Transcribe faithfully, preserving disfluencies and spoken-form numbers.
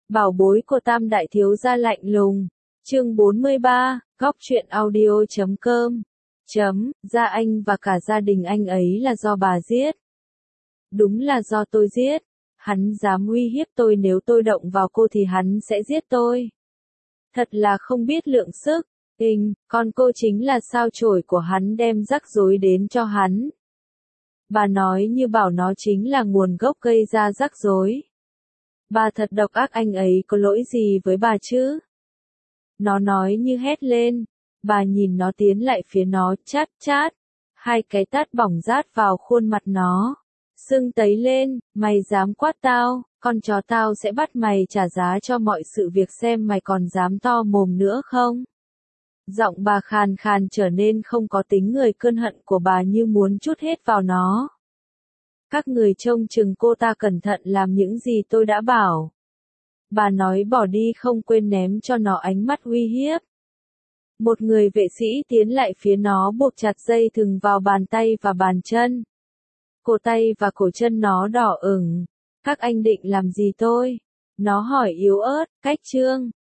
Bảo bối của Tam Đại Thiếu Gia lạnh lùng. Chương bốn mươi ba, góc truyện audio chấm com. Chấm, gia anh và cả gia đình anh ấy là do bà giết. Đúng là do tôi giết. Hắn dám uy hiếp tôi, nếu tôi động vào cô thì hắn sẽ giết tôi. Thật là không biết lượng sức. Tình, con cô chính là sao chổi của hắn, đem rắc rối đến cho hắn. Bà nói như bảo nó chính là nguồn gốc gây ra rắc rối. Bà thật độc ác, anh ấy có lỗi gì với bà chứ? Nó nói như hét lên. Bà nhìn nó tiến lại phía nó, chát chát. Hai cái tát bỏng rát vào khuôn mặt nó. Sưng tấy lên, mày dám quát tao, con chó tao sẽ bắt mày trả giá cho mọi sự việc, xem mày còn dám to mồm nữa không? Giọng bà khàn khàn trở nên không có tính người, cơn hận của bà như muốn trút hết vào nó. Các người trông chừng cô ta cẩn thận làm những gì tôi đã bảo. Bà nói bỏ đi không quên ném cho nó ánh mắt uy hiếp. Một người vệ sĩ tiến lại phía nó, buộc chặt dây thừng vào bàn tay và bàn chân. Cổ tay và cổ chân nó đỏ ửng. Các anh định làm gì tôi? Nó hỏi yếu ớt. Cách trương.